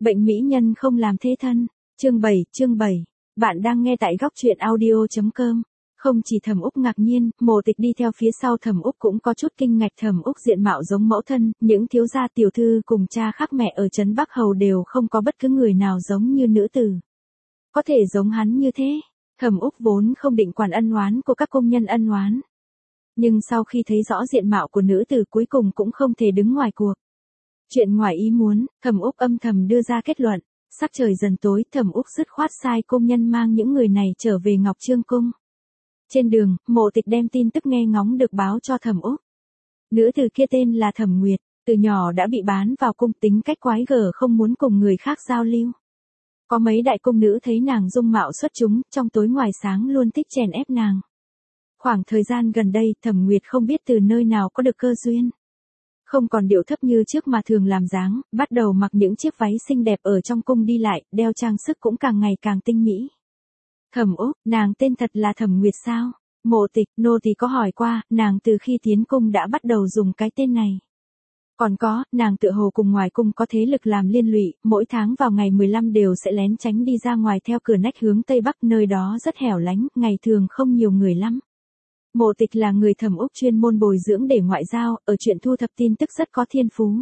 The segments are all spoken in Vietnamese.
Bệnh mỹ nhân không làm thế thân. Chương 7. Bạn đang nghe tại góc truyện audio.com. Không chỉ Thẩm Úc ngạc nhiên, Mộ Tịch đi theo phía sau Thẩm Úc cũng có chút kinh ngạc. Thẩm Úc diện mạo giống mẫu thân, những thiếu gia tiểu thư cùng cha khác mẹ ở trấn Bắc Hầu đều không có bất cứ người nào giống như nữ tử. Có thể giống hắn như thế. Thẩm Úc vốn không định quản ân oán của các công nhân ân oán. Nhưng sau khi thấy rõ diện mạo của nữ tử cuối cùng cũng không thể đứng ngoài cuộc. Chuyện ngoài ý muốn, Thẩm Úc âm thầm đưa ra kết luận. Sắc trời dần tối, Thẩm Úc dứt khoát sai công nhân mang những người này trở về Ngọc Trương Cung. Trên đường, Mộ Tịch đem tin tức nghe ngóng được báo cho Thẩm Úc. Nữ tử kia tên là Thẩm Nguyệt, từ nhỏ đã bị bán vào cung, tính cách quái gở, không muốn cùng người khác giao lưu. Có mấy đại cung nữ thấy nàng dung mạo xuất chúng, trong tối ngoài sáng luôn thích chèn ép nàng. Khoảng thời gian gần đây, Thẩm Nguyệt không biết từ nơi nào có được cơ duyên. Không còn điệu thấp như trước mà thường làm dáng, bắt đầu mặc những chiếc váy xinh đẹp ở trong cung đi lại, đeo trang sức cũng càng ngày càng tinh mỹ. Thẩm Úc, nàng tên thật là Thẩm Nguyệt sao? Mộ Tịch, nô tỳ có hỏi qua, nàng từ khi tiến cung đã bắt đầu dùng cái tên này. Còn có, nàng tựa hồ cùng ngoài cung có thế lực làm liên lụy, mỗi tháng vào ngày 15 đều sẽ lén tránh đi ra ngoài theo cửa nách hướng Tây Bắc, nơi đó rất hẻo lánh, ngày thường không nhiều người lắm. Mộ Tịch là người Thẩm Úc chuyên môn bồi dưỡng để ngoại giao, ở chuyện thu thập tin tức rất có thiên phú.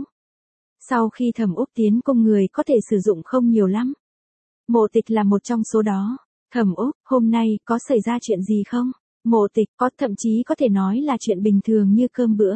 Sau khi Thẩm Úc tiến cung người có thể sử dụng không nhiều lắm. Mộ Tịch là một trong số đó. Thẩm Úc, hôm nay có xảy ra chuyện gì không? Mộ Tịch, có, thậm chí có thể nói là chuyện bình thường như cơm bữa.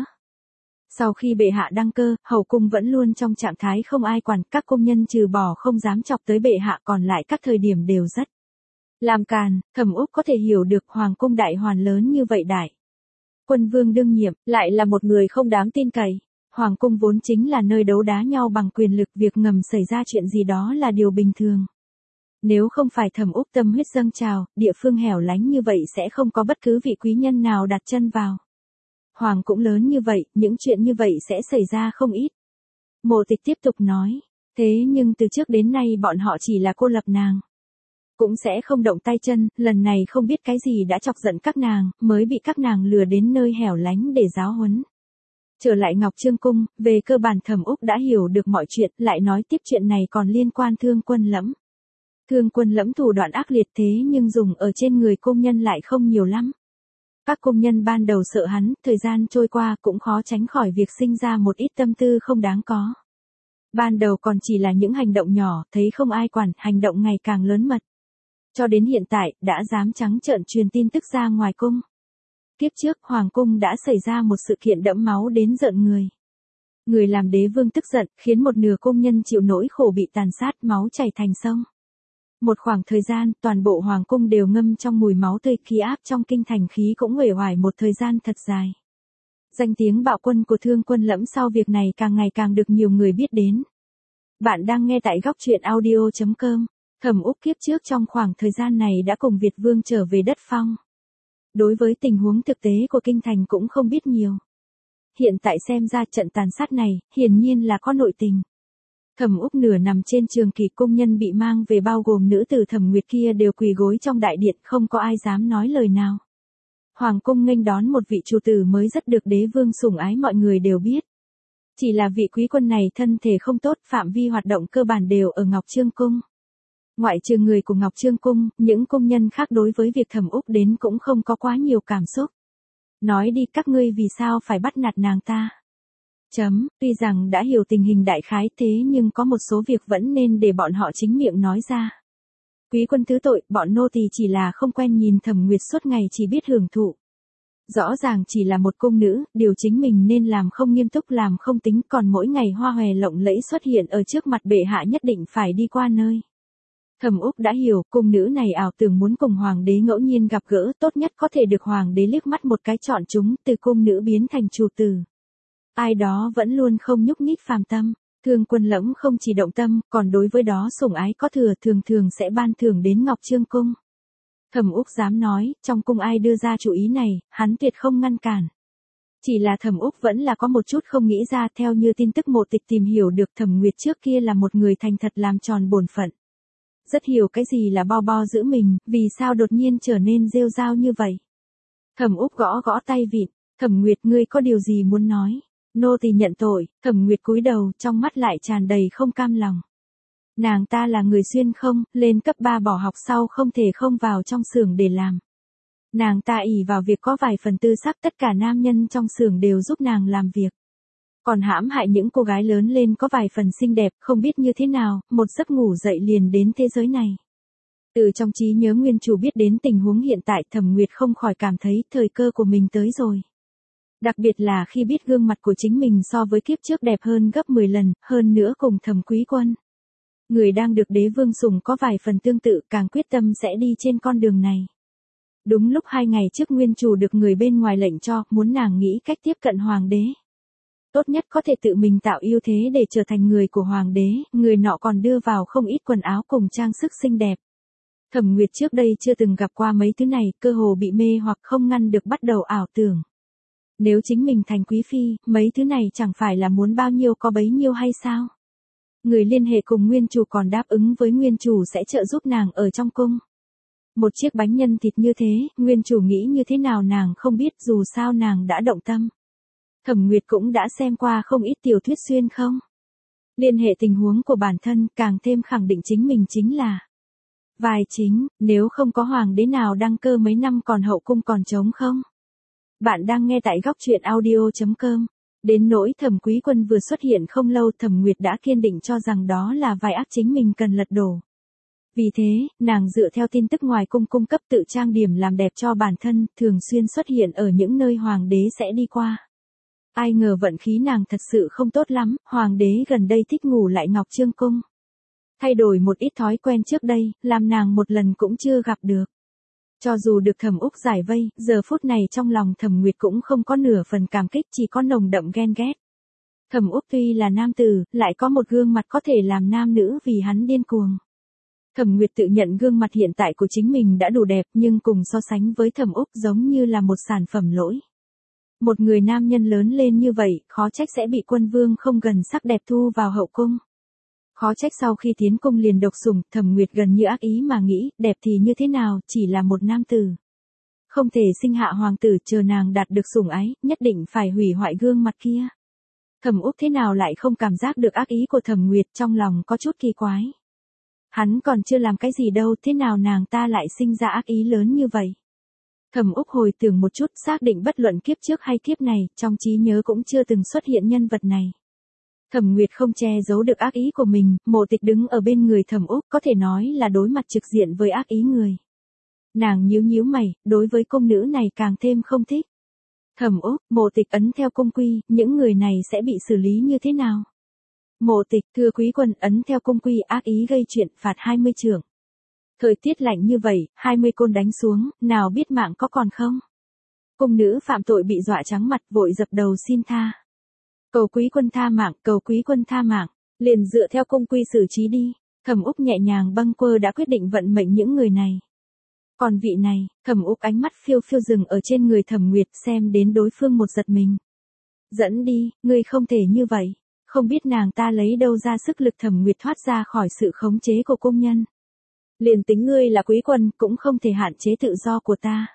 Sau khi bệ hạ đăng cơ, hậu cung vẫn luôn trong trạng thái không ai quản, các công nhân trừ bỏ không dám chọc tới bệ hạ, còn lại các thời điểm đều rất làm càn. Thẩm Úc có thể hiểu được hoàng cung đại hoàn lớn như vậy đại. Quân vương đương nhiệm, lại là một người không đáng tin cậy. Hoàng cung vốn chính là nơi đấu đá nhau bằng quyền lực, việc ngầm xảy ra chuyện gì đó là điều bình thường. Nếu không phải Thẩm Úc tâm huyết dâng trào, địa phương hẻo lánh như vậy sẽ không có bất cứ vị quý nhân nào đặt chân vào. Hoàng cũng lớn như vậy, những chuyện như vậy sẽ xảy ra không ít. Mộ Tịch tiếp tục nói, thế nhưng từ trước đến nay bọn họ chỉ là cô lập nàng. Cũng sẽ không động tay chân, lần này không biết cái gì đã chọc giận các nàng, mới bị các nàng lừa đến nơi hẻo lánh để giáo huấn. Trở lại Ngọc Trương Cung, về cơ bản Thẩm Úc đã hiểu được mọi chuyện, lại nói tiếp chuyện này còn liên quan Thương Quân Lẫm. Thương Quân Lẫm thủ đoạn ác liệt thế nhưng dùng ở trên người công nhân lại không nhiều lắm. Các công nhân ban đầu sợ hắn, thời gian trôi qua cũng khó tránh khỏi việc sinh ra một ít tâm tư không đáng có. Ban đầu còn chỉ là những hành động nhỏ, thấy không ai quản, hành động ngày càng lớn mật. Cho đến hiện tại, đã dám trắng trợn truyền tin tức ra ngoài cung. Kiếp trước, Hoàng cung đã xảy ra một sự kiện đẫm máu đến rợn người. Người làm đế vương tức giận, khiến một nửa công nhân chịu nỗi khổ bị tàn sát, máu chảy thành sông. Một khoảng thời gian, toàn bộ Hoàng cung đều ngâm trong mùi máu tươi, khí áp trong kinh thành khí cũng uể oải một thời gian thật dài. Danh tiếng bạo quân của Thương Quân Lẫm sau việc này càng ngày càng được nhiều người biết đến. Bạn đang nghe tại góc truyện audio.com. Thẩm Úc kiếp trước trong khoảng thời gian này đã cùng Việt Vương trở về đất phong. Đối với tình huống thực tế của kinh thành cũng không biết nhiều. Hiện tại xem ra trận tàn sát này, hiển nhiên là có nội tình. Thẩm Úc nửa nằm trên trường kỳ, công nhân bị mang về bao gồm nữ tử Thẩm Nguyệt kia đều quỳ gối trong đại điện, không có ai dám nói lời nào. Hoàng cung nghênh đón một vị chủ tử mới rất được đế vương sủng ái, mọi người đều biết. Chỉ là vị quý quân này thân thể không tốt, phạm vi hoạt động cơ bản đều ở Ngọc Trương Cung. Ngoại trừ người của Ngọc Trương Cung, những công nhân khác đối với việc Thẩm Úc đến cũng không có quá nhiều cảm xúc. Nói đi, các ngươi vì sao phải bắt nạt nàng ta? Tuy rằng đã hiểu tình hình đại khái thế nhưng có một số việc vẫn nên để bọn họ chính miệng nói ra. Quý quân thứ tội, bọn nô tỳ chỉ là không quen nhìn Thẩm Nguyệt suốt ngày chỉ biết hưởng thụ. Rõ ràng chỉ là một cung nữ, điều chính mình nên làm không nghiêm túc làm không tính, còn mỗi ngày hoa hòe lộng lẫy xuất hiện ở trước mặt bệ hạ nhất định phải đi qua nơi. Thẩm Úc đã hiểu, cung nữ này ảo tưởng muốn cùng hoàng đế ngẫu nhiên gặp gỡ, tốt nhất có thể được hoàng đế liếc mắt một cái chọn chúng, từ cung nữ biến thành chủ tử. Ai đó vẫn luôn không nhúc nhích phàm tâm. Thương Quân Lẫm không chỉ động tâm, còn đối với đó sủng ái có thừa, thường thường sẽ ban thưởng đến Ngọc Trương Cung. Thẩm Úc dám nói, trong cung ai đưa ra chủ ý này, hắn tuyệt không ngăn cản. Chỉ là Thẩm Úc vẫn là có một chút không nghĩ ra, theo như tin tức Mộ Tịch tìm hiểu được, Thẩm Nguyệt trước kia là một người thành thật làm tròn bổn phận. Rất hiểu cái gì là bo bo giữ mình, vì sao đột nhiên trở nên rêu rao như vậy. Thẩm Úc gõ gõ tay vịn, Thẩm Nguyệt, ngươi có điều gì muốn nói? Nô tỳ nhận tội. Thẩm Nguyệt cúi đầu, trong mắt lại tràn đầy không cam lòng. Nàng ta là người xuyên không, lên cấp 3 bỏ học sau không thể không vào trong xưởng để làm. Nàng ta ỷ vào việc có vài phần tư sắc, tất cả nam nhân trong xưởng đều giúp nàng làm việc. Còn hãm hại những cô gái lớn lên có vài phần xinh đẹp, không biết như thế nào, một giấc ngủ dậy liền đến thế giới này. Từ trong trí nhớ nguyên chủ biết đến tình huống hiện tại, Thẩm Nguyệt không khỏi cảm thấy thời cơ của mình tới rồi. Đặc biệt là khi biết gương mặt của chính mình so với kiếp trước đẹp hơn gấp 10 lần, hơn nữa cùng Thẩm Quý Quân. Người đang được đế vương sủng có vài phần tương tự, càng quyết tâm sẽ đi trên con đường này. Đúng lúc 2 ngày trước nguyên chủ được người bên ngoài lệnh cho, muốn nàng nghĩ cách tiếp cận hoàng đế. Tốt nhất có thể tự mình tạo ưu thế để trở thành người của hoàng đế, người nọ còn đưa vào không ít quần áo cùng trang sức xinh đẹp. Thẩm Nguyệt trước đây chưa từng gặp qua mấy thứ này, cơ hồ bị mê hoặc không ngăn được bắt đầu ảo tưởng. Nếu chính mình thành quý phi, mấy thứ này chẳng phải là muốn bao nhiêu có bấy nhiêu hay sao? Người liên hệ cùng nguyên chủ còn đáp ứng với nguyên chủ sẽ trợ giúp nàng ở trong cung. Một chiếc bánh nhân thịt như thế, nguyên chủ nghĩ như thế nào nàng không biết, dù sao nàng đã động tâm. Thẩm Nguyệt cũng đã xem qua không ít tiểu thuyết xuyên không. Liên hệ tình huống của bản thân, càng thêm khẳng định chính mình chính là vai chính, nếu không có hoàng đế nào đăng cơ mấy năm còn hậu cung còn trống không. Bạn đang nghe tại góc truyện audio.com. Đến nỗi Thẩm Quý Quân vừa xuất hiện không lâu, Thẩm Nguyệt đã kiên định cho rằng đó là vai ác chính mình cần lật đổ. Vì thế, nàng dựa theo tin tức ngoài cung cung cấp tự trang điểm làm đẹp cho bản thân, thường xuyên xuất hiện ở những nơi hoàng đế sẽ đi qua. Ai ngờ vận khí nàng thật sự không tốt lắm, hoàng đế gần đây thích ngủ lại Ngọc Trương Cung. Thay đổi một ít thói quen trước đây, làm nàng một lần cũng chưa gặp được. Cho dù được Thẩm Úc giải vây, giờ phút này trong lòng Thẩm Nguyệt cũng không có nửa phần cảm kích, chỉ có nồng đậm ghen ghét. Thẩm Úc tuy là nam tử, lại có một gương mặt có thể làm nam nữ vì hắn điên cuồng. Thẩm Nguyệt tự nhận gương mặt hiện tại của chính mình đã đủ đẹp, nhưng cùng so sánh với Thẩm Úc giống như là một sản phẩm lỗi. Một người nam nhân lớn lên như vậy, khó trách sẽ bị quân vương không gần sắc đẹp thu vào hậu cung. Khó trách sau khi tiến cung liền độc sủng, Thẩm Nguyệt gần như ác ý mà nghĩ, đẹp thì như thế nào, chỉ là một nam tử. Không thể sinh hạ hoàng tử, chờ nàng đạt được sủng ái, nhất định phải hủy hoại gương mặt kia. Thẩm Úc thế nào lại không cảm giác được ác ý của Thẩm Nguyệt, trong lòng có chút kỳ quái. Hắn còn chưa làm cái gì đâu, thế nào nàng ta lại sinh ra ác ý lớn như vậy? Thẩm Úc hồi tưởng một chút, xác định bất luận kiếp trước hay kiếp này, trong trí nhớ cũng chưa từng xuất hiện nhân vật này. Thẩm Nguyệt không che giấu được ác ý của mình, Mộ Tịch đứng ở bên người Thẩm Úc có thể nói là đối mặt trực diện với ác ý người. Nàng nhíu nhíu mày, đối với cung nữ này càng thêm không thích. Thẩm Úc, Mộ Tịch ấn theo cung quy, những người này sẽ bị xử lý như thế nào? Mộ Tịch, thưa quý quân, ấn theo cung quy, ác ý gây chuyện, phạt 20 trượng. Thời tiết lạnh như vậy, 20 côn đánh xuống, nào biết mạng có còn không? Cung nữ phạm tội bị dọa trắng mặt, vội dập đầu xin tha. Cầu quý quân tha mạng, cầu quý quân tha mạng, liền dựa theo cung quy xử trí đi. Thẩm Úc nhẹ nhàng bâng quơ đã quyết định vận mệnh những người này. Còn vị này, Thẩm Úc ánh mắt phiêu phiêu dừng ở trên người Thẩm Nguyệt, xem đến đối phương một giật mình. Dẫn đi, ngươi không thể như vậy. Không biết nàng ta lấy đâu ra sức lực. Thẩm Nguyệt thoát ra khỏi sự khống chế của cung nhân. Liền tính ngươi là quý quân, cũng không thể hạn chế tự do của ta.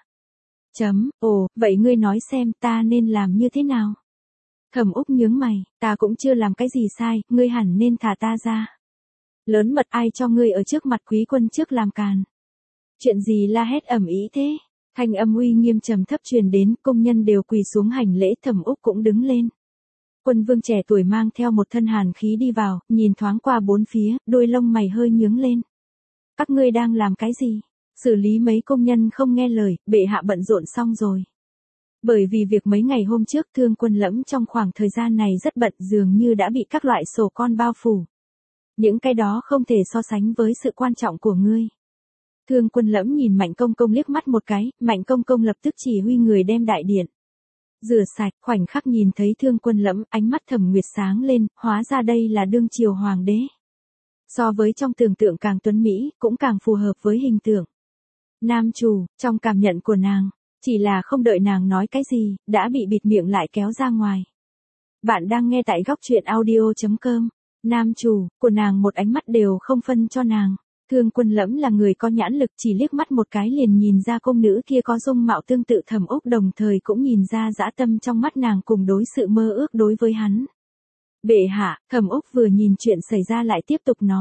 Ồ, vậy ngươi nói xem ta nên làm như thế nào? Thẩm Úc nhướng mày, ta cũng chưa làm cái gì sai, ngươi hẳn nên thả ta ra. Lớn mật, ai cho ngươi ở trước mặt quý quân trước làm càn? Chuyện gì la hét ầm ĩ thế? Thanh âm uy nghiêm trầm thấp truyền đến, công nhân đều quỳ xuống hành lễ, Thẩm Úc cũng đứng lên. Quân vương trẻ tuổi mang theo một thân hàn khí đi vào, nhìn thoáng qua bốn phía, đôi lông mày hơi nhướng lên. Các ngươi đang làm cái gì? Xử lý mấy công nhân không nghe lời, bệ hạ bận rộn xong rồi. Bởi vì việc mấy ngày hôm trước Thương Quân Lẫm trong khoảng thời gian này rất bận, dường như đã bị các loại sổ con bao phủ. Những cái đó không thể so sánh với sự quan trọng của ngươi. Thương Quân Lẫm nhìn Mạnh Công Công liếc mắt một cái, Mạnh Công Công lập tức chỉ huy người đem đại điện rửa sạch. Khoảnh khắc nhìn thấy Thương Quân Lẫm, ánh mắt Thẩm Nguyệt sáng lên, hóa ra đây là đương triều hoàng đế. So với trong tưởng tượng càng tuấn mỹ, cũng càng phù hợp với hình tượng nam chủ. Trong cảm nhận của nàng, chỉ là không đợi nàng nói cái gì, đã bị bịt miệng lại kéo ra ngoài. Bạn đang nghe tại góc truyện audio.com. Nam chủ của nàng một ánh mắt đều không phân cho nàng. Thương Quân Lẫm là người có nhãn lực, chỉ liếc mắt một cái liền nhìn ra công nữ kia có dung mạo tương tự Thẩm Úc, đồng thời cũng nhìn ra dã tâm trong mắt nàng cùng đối sự mơ ước đối với hắn. Bệ hạ, Thẩm Úc vừa nhìn chuyện xảy ra lại tiếp tục nói.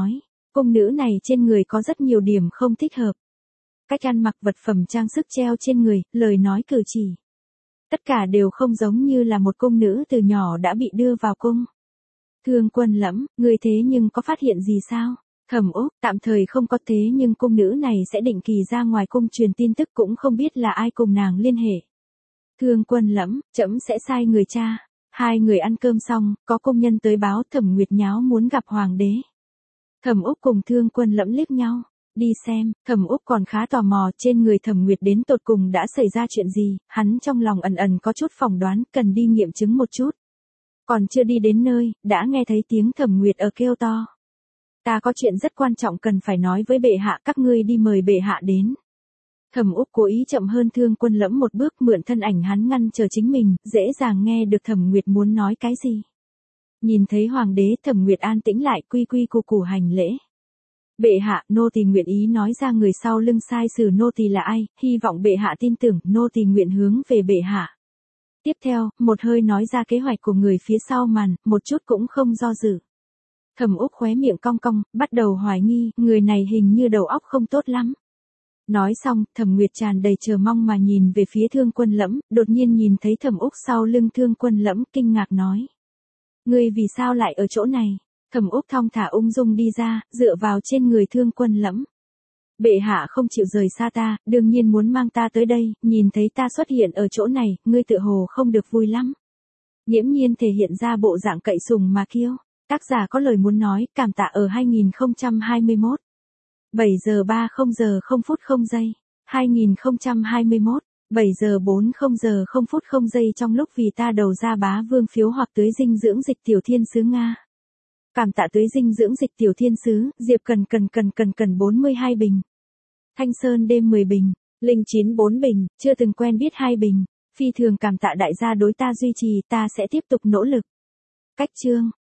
Cung nữ này trên người có rất nhiều điểm không thích hợp. Cách ăn mặc, vật phẩm trang sức treo trên người, lời nói cử chỉ. Tất cả đều không giống như là một cung nữ từ nhỏ đã bị đưa vào cung. Thương Quân Lẫm, người thế nhưng có phát hiện gì sao? Thẩm Úc, tạm thời không có, thế nhưng cung nữ này sẽ định kỳ ra ngoài cung truyền tin tức, cũng không biết là ai cùng nàng liên hệ. Thương Quân Lẫm, trẫm sẽ sai người tra. Hai người ăn cơm xong, có công nhân tới báo Thẩm Nguyệt nháo muốn gặp hoàng đế. Thẩm Úc cùng Thương Quân Lẫm liếc nhau. Đi xem. Thẩm Úc còn khá tò mò trên người Thẩm Nguyệt đến tột cùng đã xảy ra chuyện gì, hắn trong lòng ẩn ẩn có chút phỏng đoán, cần đi nghiệm chứng một chút. Còn chưa đi đến nơi, đã nghe thấy tiếng Thẩm Nguyệt ở kêu to. Ta có chuyện rất quan trọng cần phải nói với bệ hạ, các ngươi đi mời bệ hạ đến. Thẩm Úc cố ý chậm hơn Thương Quân Lẫm một bước, mượn thân ảnh hắn ngăn chờ chính mình, dễ dàng nghe được Thẩm Nguyệt muốn nói cái gì. Nhìn thấy hoàng đế, Thẩm Nguyệt an tĩnh lại, quy quy củ củ hành lễ. Bệ hạ, nô tỳ nguyện ý nói ra người sau lưng sai sử nô tỳ là ai, hy vọng bệ hạ tin tưởng, nô tỳ nguyện hướng về bệ hạ. Tiếp theo, một hơi nói ra kế hoạch của người phía sau màn, một chút cũng không do dự. Thẩm Úc khóe miệng cong cong, bắt đầu hoài nghi, người này hình như đầu óc không tốt lắm. Nói xong, Thẩm Nguyệt tràn đầy chờ mong mà nhìn về phía Thương Quân Lẫm, đột nhiên nhìn thấy Thẩm Úc sau lưng Thương Quân Lẫm, kinh ngạc nói. Ngươi vì sao lại ở chỗ này? Thẩm Úc thong thả ung dung đi ra, dựa vào trên người Thương Quân Lẫm. Bệ hạ không chịu rời xa ta, đương nhiên muốn mang ta tới đây, nhìn thấy ta xuất hiện ở chỗ này, ngươi tự hồ không được vui lắm. Nghiễm Nhiên thể hiện ra bộ dạng cậy sùng mà kiêu. Tác giả có lời muốn nói, cảm tạ ở 2021. 7 giờ 30 giờ 0 phút 0 giây. 2021. 7 giờ 40 giờ 0 phút 0 giây trong lúc vì ta đầu ra bá vương phiếu hoặc tưới dinh dưỡng dịch tiểu thiên sứ Nga. Cảm tạ tưới dinh dưỡng dịch tiểu thiên sứ, Diệp cần 42 bình. Thanh Sơn đêm 10 bình, Linh 94 bình, chưa từng quen biết 2 bình. Phi thường cảm tạ đại gia đối ta duy trì, ta sẽ tiếp tục nỗ lực. Cách chương.